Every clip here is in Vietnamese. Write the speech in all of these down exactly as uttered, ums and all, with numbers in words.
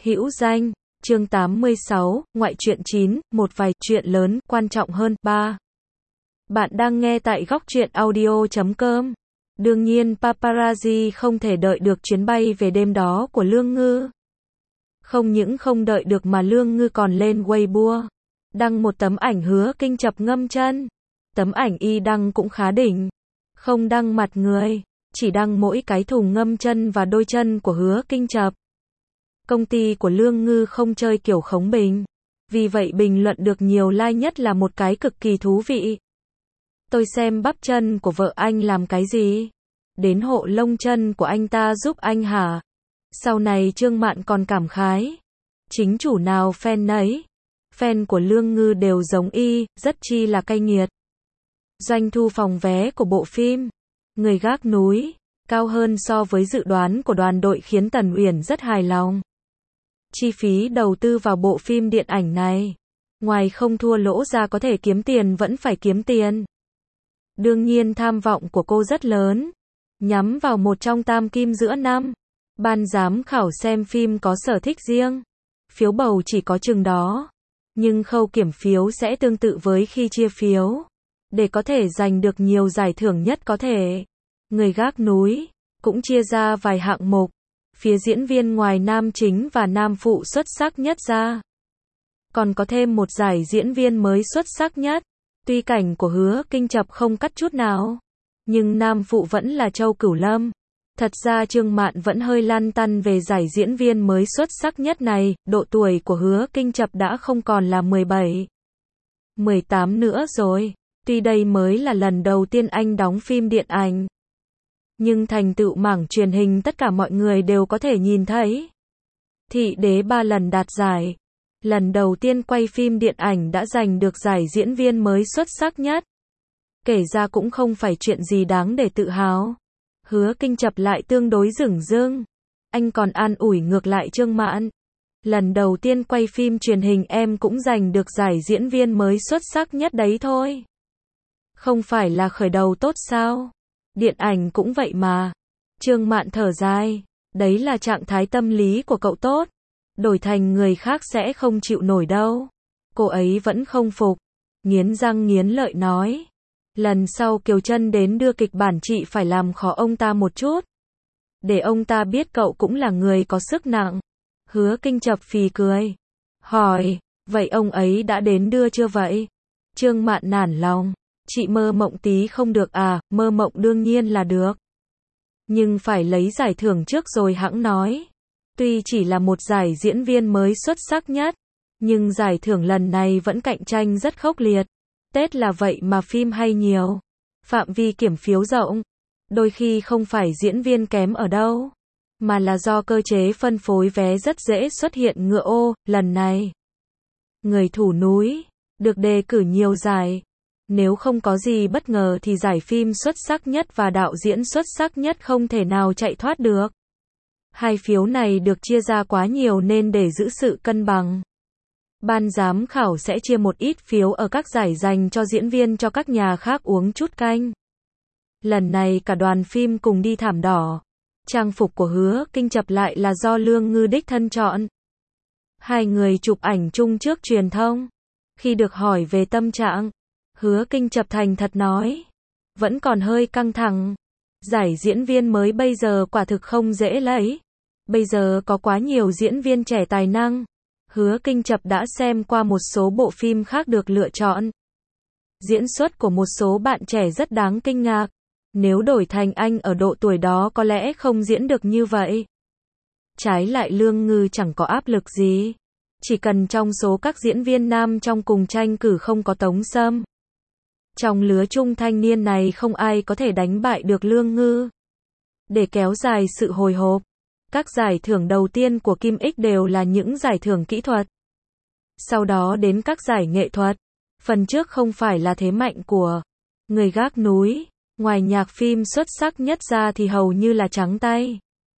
Hữu danh, chương tám mươi sáu, ngoại truyện chín, một vài chuyện lớn, quan trọng hơn, ba. Bạn đang nghe tại góc truyện audio chấm com. Đương nhiên paparazzi không thể đợi được chuyến bay về đêm đó của Lương Ngư. Không những không đợi được mà Lương Ngư còn lên Weibo, đăng một tấm ảnh Hứa Kinh Chập ngâm chân. Tấm ảnh y đăng cũng khá đỉnh. Không đăng mặt người, chỉ đăng mỗi cái thùng ngâm chân và đôi chân của Hứa Kinh Chập. Công ty của Lương Ngư không chơi kiểu khống bình. Vì vậy bình luận được nhiều like nhất là một cái cực kỳ thú vị. Tôi xem bắp chân của vợ anh làm cái gì? Đến hộ lông chân của anh ta giúp anh hả? Sau này Trương Mạn còn cảm khái. Chính chủ nào fan nấy. Fan của Lương Ngư đều giống y, rất chi là cay nghiệt. Doanh thu phòng vé của bộ phim Người Gác Núi cao hơn so với dự đoán của đoàn đội khiến Tần Uyển rất hài lòng. Chi phí đầu tư vào bộ phim điện ảnh này, ngoài không thua lỗ ra có thể kiếm tiền vẫn phải kiếm tiền. Đương nhiên tham vọng của cô rất lớn, nhắm vào một trong tam kim giữa năm. Ban giám khảo xem phim có sở thích riêng, phiếu bầu chỉ có chừng đó, nhưng khâu kiểm phiếu sẽ tương tự với khi chia phiếu, để có thể giành được nhiều giải thưởng nhất có thể. Người Gác Núi cũng chia ra vài hạng mục. Phía diễn viên ngoài nam chính và nam phụ xuất sắc nhất ra, còn có thêm một giải diễn viên mới xuất sắc nhất. Tuy cảnh của Hứa Kinh Chập không cắt chút nào, nhưng nam phụ vẫn là Châu Cửu Lâm. Thật ra Trương Mạn vẫn hơi lăn tăn về giải diễn viên mới xuất sắc nhất này. Độ tuổi của Hứa Kinh Chập đã không còn là mười bảy, mười tám nữa rồi. Tuy đây mới là lần đầu tiên anh đóng phim điện ảnh, nhưng thành tựu mảng truyền hình tất cả mọi người đều có thể nhìn thấy. Thị Đế ba lần đạt giải. Lần đầu tiên quay phim điện ảnh đã giành được giải diễn viên mới xuất sắc nhất. Kể ra cũng không phải chuyện gì đáng để tự hào. Hứa Kinh Chập lại tương đối dửng dưng. Anh còn an ủi ngược lại Trương Mạn. Lần đầu tiên quay phim truyền hình em cũng giành được giải diễn viên mới xuất sắc nhất đấy thôi. Không phải là khởi đầu tốt sao? Điện ảnh cũng vậy mà. Trương Mạn thở dài. Đấy là trạng thái tâm lý của cậu tốt. Đổi thành người khác sẽ không chịu nổi đâu. Cô ấy vẫn không phục. Nghiến răng nghiến lợi nói. Lần sau Kiều Trân đến đưa kịch bản chị phải làm khó ông ta một chút. Để ông ta biết cậu cũng là người có sức nặng. Hứa Kinh Chập phì cười. Hỏi, vậy ông ấy đã đến đưa chưa vậy? Trương Mạn nản lòng. Chị mơ mộng tí không được à? Mơ mộng đương nhiên là được. Nhưng phải lấy giải thưởng trước rồi hẵng nói. Tuy chỉ là một giải diễn viên mới xuất sắc nhất, nhưng giải thưởng lần này vẫn cạnh tranh rất khốc liệt. Tết là vậy mà phim hay nhiều. Phạm vi kiểm phiếu rộng. Đôi khi không phải diễn viên kém ở đâu, mà là do cơ chế phân phối vé rất dễ xuất hiện ngựa ô. Lần này, Người Thủ Núi được đề cử nhiều giải. Nếu không có gì bất ngờ thì giải phim xuất sắc nhất và đạo diễn xuất sắc nhất không thể nào chạy thoát được. Hai phiếu này được chia ra quá nhiều nên để giữ sự cân bằng, ban giám khảo sẽ chia một ít phiếu ở các giải dành cho diễn viên cho các nhà khác uống chút canh. Lần này cả đoàn phim cùng đi thảm đỏ. Trang phục của Hứa Kinh Chập lại là do Lương Ngư đích thân chọn. Hai người chụp ảnh chung trước truyền thông. Khi được hỏi về tâm trạng, Hứa Kinh Chập thành thật nói. Vẫn còn hơi căng thẳng. Giải diễn viên mới bây giờ quả thực không dễ lấy. Bây giờ có quá nhiều diễn viên trẻ tài năng. Hứa Kinh Chập đã xem qua một số bộ phim khác được lựa chọn. Diễn xuất của một số bạn trẻ rất đáng kinh ngạc. Nếu đổi thành anh ở độ tuổi đó có lẽ không diễn được như vậy. Trái lại Lương Ngư chẳng có áp lực gì. Chỉ cần trong số các diễn viên nam trong cùng tranh cử không có Tống Sâm. Trong lứa trung thanh niên này không ai có thể đánh bại được Lương Ngư. Để kéo dài sự hồi hộp, các giải thưởng đầu tiên của Kim X đều là những giải thưởng kỹ thuật. Sau đó đến các giải nghệ thuật. Phần trước không phải là thế mạnh của Người Gác Núi. Ngoài nhạc phim xuất sắc nhất ra thì hầu như là trắng tay.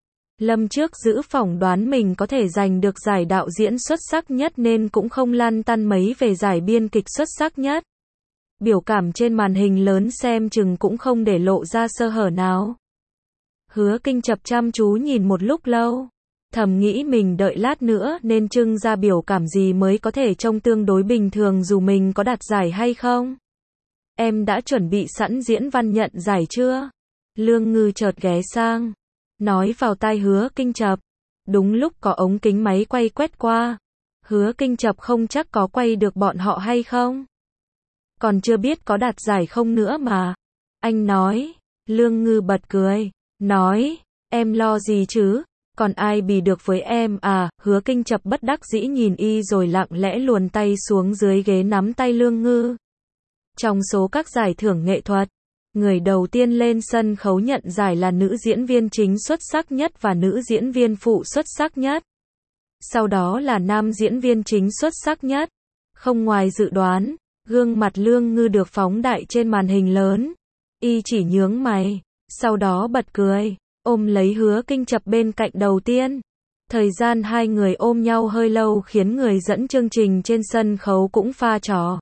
Lâm trước giữ phỏng đoán mình có thể giành được giải đạo diễn xuất sắc nhất nên cũng không lăn tăn mấy về giải biên kịch xuất sắc nhất. Biểu cảm trên màn hình lớn xem chừng cũng không để lộ ra sơ hở nào. Hứa Kinh Chập chăm chú nhìn một lúc lâu. Thầm nghĩ mình đợi lát nữa nên trưng ra biểu cảm gì mới có thể trông tương đối bình thường dù mình có đạt giải hay không. Em đã chuẩn bị sẵn diễn văn nhận giải chưa? Lương Ngư chợt ghé sang, nói vào tai Hứa Kinh Chập. Đúng lúc có ống kính máy quay quét qua. Hứa Kinh Chập không chắc có quay được bọn họ hay không. Còn chưa biết có đạt giải không nữa mà. Anh nói. Lương Ngư bật cười, nói, em lo gì chứ, còn ai bì được với em à. Hứa Kinh Chập bất đắc dĩ nhìn y rồi lặng lẽ luồn tay xuống dưới ghế nắm tay Lương Ngư. Trong số các giải thưởng nghệ thuật, người đầu tiên lên sân khấu nhận giải là nữ diễn viên chính xuất sắc nhất và nữ diễn viên phụ xuất sắc nhất. Sau đó là nam diễn viên chính xuất sắc nhất. Không ngoài dự đoán, gương mặt Lương Ngư được phóng đại trên màn hình lớn. Y chỉ nhướng mày, sau đó bật cười, ôm lấy Hứa Kinh Chập bên cạnh đầu tiên. Thời gian hai người ôm nhau hơi lâu khiến người dẫn chương trình trên sân khấu cũng pha trò.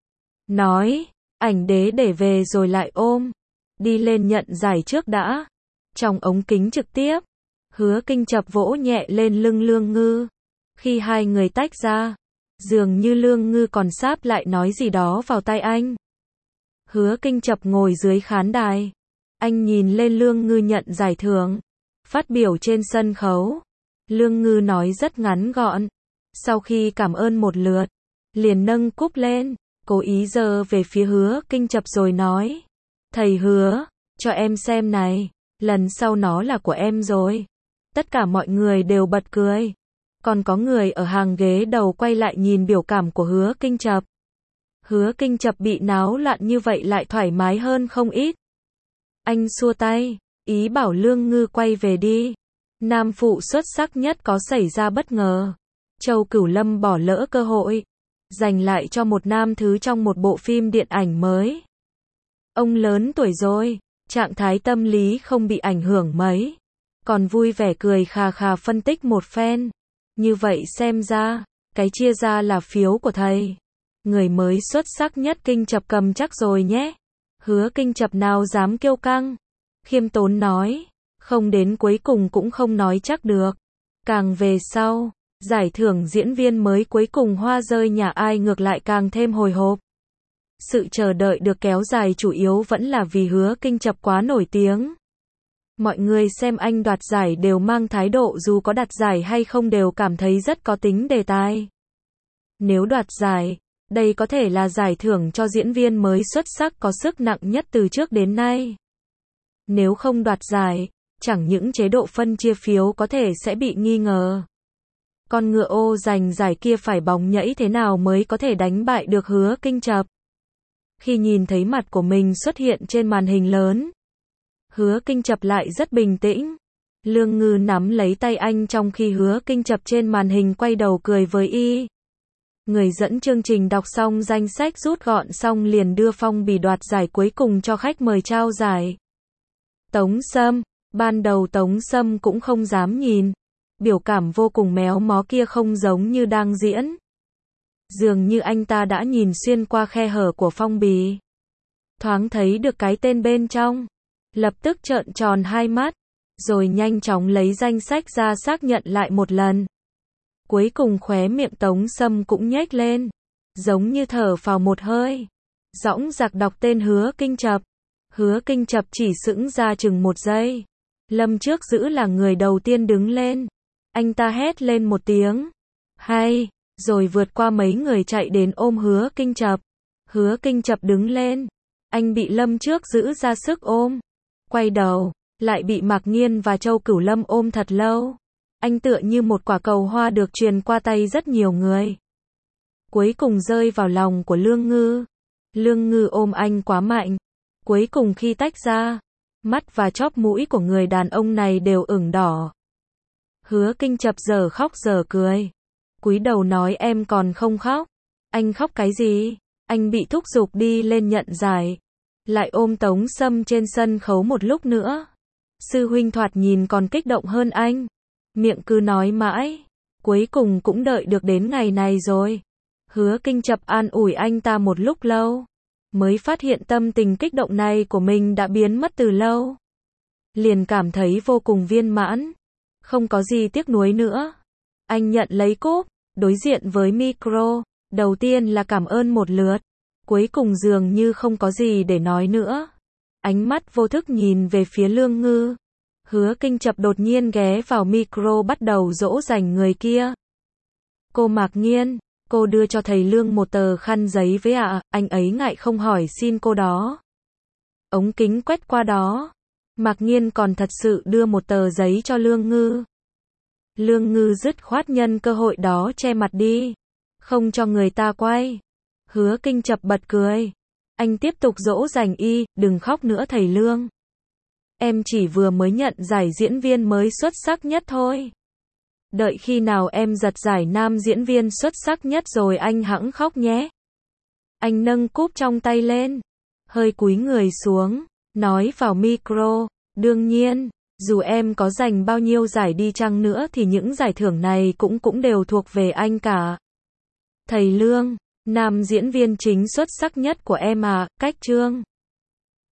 Nói, ảnh đế để về rồi lại ôm. Đi lên nhận giải trước đã. Trong ống kính trực tiếp, Hứa Kinh Chập vỗ nhẹ lên lưng Lương Ngư. Khi hai người tách ra, dường như Lương Ngư còn sáp lại nói gì đó vào tai anh. Hứa Kinh Chập ngồi dưới khán đài. Anh nhìn lên Lương Ngư nhận giải thưởng. Phát biểu trên sân khấu. Lương Ngư nói rất ngắn gọn. Sau khi cảm ơn một lượt, liền nâng cúp lên, cố ý giơ về phía Hứa Kinh Chập rồi nói. Thầy Hứa, cho em xem này, lần sau nó là của em rồi. Tất cả mọi người đều bật cười. Còn có người ở hàng ghế đầu quay lại nhìn biểu cảm của Hứa Kinh Chập. Hứa Kinh Chập bị náo loạn như vậy lại thoải mái hơn không ít. Anh xua tay, ý bảo Lương Ngư quay về đi. Nam phụ xuất sắc nhất có xảy ra bất ngờ. Châu Cửu Lâm bỏ lỡ cơ hội, dành lại cho một nam thứ trong một bộ phim điện ảnh mới. Ông lớn tuổi rồi, trạng thái tâm lý không bị ảnh hưởng mấy. Còn vui vẻ cười khà khà phân tích một phen. Như vậy xem ra, cái chia ra là phiếu của thầy. Người mới xuất sắc nhất Kinh Chập cầm chắc rồi nhé. Hứa Kinh Chập nào dám kiêu căng. Khiêm tốn nói, không đến cuối cùng cũng không nói chắc được. Càng về sau, giải thưởng diễn viên mới cuối cùng hoa rơi nhà ai ngược lại càng thêm hồi hộp. Sự chờ đợi được kéo dài chủ yếu vẫn là vì Hứa Kinh Chập quá nổi tiếng. Mọi người xem anh đoạt giải đều mang thái độ dù có đạt giải hay không đều cảm thấy rất có tính đề tài. Nếu đoạt giải, đây có thể là giải thưởng cho diễn viên mới xuất sắc có sức nặng nhất từ trước đến nay. Nếu không đoạt giải, chẳng những chế độ phân chia phiếu có thể sẽ bị nghi ngờ. Con ngựa ô giành giải kia phải bóng nhảy thế nào mới có thể đánh bại được Hứa Kinh Chập. Khi nhìn thấy mặt của mình xuất hiện trên màn hình lớn, Hứa Kinh Chập lại rất bình tĩnh. Lương Ngư nắm lấy tay anh trong khi Hứa Kinh Chập trên màn hình quay đầu cười với y. Người dẫn chương trình đọc xong danh sách rút gọn xong liền đưa phong bì đoạt giải cuối cùng cho khách mời trao giải. Tống Sâm, ban đầu Tống Sâm cũng không dám nhìn. Biểu cảm vô cùng méo mó kia không giống như đang diễn. Dường như anh ta đã nhìn xuyên qua khe hở của phong bì. Thoáng thấy được cái tên bên trong. Lập tức trợn tròn hai mắt. Rồi nhanh chóng lấy danh sách ra xác nhận lại một lần. Cuối cùng khóe miệng Tống Sâm cũng nhếch lên. Giống như thở phào một hơi. Dõng dạc đọc tên Hứa Kinh Chập. Hứa Kinh Chập chỉ sững ra chừng một giây. Lâm Trước Giữ là người đầu tiên đứng lên. Anh ta hét lên một tiếng. Hay, rồi vượt qua mấy người chạy đến ôm Hứa Kinh Chập. Hứa Kinh Chập đứng lên. Anh bị Lâm Trước Giữ ra sức ôm. Quay đầu, lại bị Mạc Nghiên và Châu Cửu Lâm ôm thật lâu. Anh tựa như một quả cầu hoa được truyền qua tay rất nhiều người. Cuối cùng rơi vào lòng của Lương Ngư. Lương Ngư ôm anh quá mạnh. Cuối cùng khi tách ra, mắt và chóp mũi của người đàn ông này đều ửng đỏ. Hứa Kinh Chập giờ khóc giờ cười. Cúi đầu nói em còn không khóc. Anh khóc cái gì? Anh bị thúc giục đi lên nhận giải. Lại ôm Tống Sâm trên sân khấu một lúc nữa. Sư huynh thoạt nhìn còn kích động hơn anh. Miệng cứ nói mãi. Cuối cùng cũng đợi được đến ngày này rồi. Hứa Kinh Chập an ủi anh ta một lúc lâu. Mới phát hiện tâm tình kích động này của mình đã biến mất từ lâu. Liền cảm thấy vô cùng viên mãn. Không có gì tiếc nuối nữa. Anh nhận lấy cúp, đối diện với micro, đầu tiên là cảm ơn một lượt, cuối cùng dường như không có gì để nói nữa. Ánh mắt vô thức nhìn về phía Lương Ngư. Hứa Kinh Chập đột nhiên ghé vào micro bắt đầu dỗ dành người kia. Cô Mạc Nghiên, cô đưa cho thầy Lương một tờ khăn giấy với ạ, à, anh ấy ngại không hỏi xin cô đó. Ống kính quét qua đó. Mạc Nghiên còn thật sự đưa một tờ giấy cho Lương Ngư. Lương Ngư dứt khoát nhân cơ hội đó che mặt đi. Không cho người ta quay. Hứa Kinh Chập bật cười. Anh tiếp tục dỗ dành y, đừng khóc nữa thầy Lương. Em chỉ vừa mới nhận giải diễn viên mới xuất sắc nhất thôi. Đợi khi nào em giật giải nam diễn viên xuất sắc nhất rồi anh hẵng khóc nhé. Anh nâng cúp trong tay lên, hơi cúi người xuống, nói vào micro, đương nhiên, dù em có giành bao nhiêu giải đi chăng nữa thì những giải thưởng này cũng cũng đều thuộc về anh cả. Thầy Lương, nam diễn viên chính xuất sắc nhất của em à, cách chương.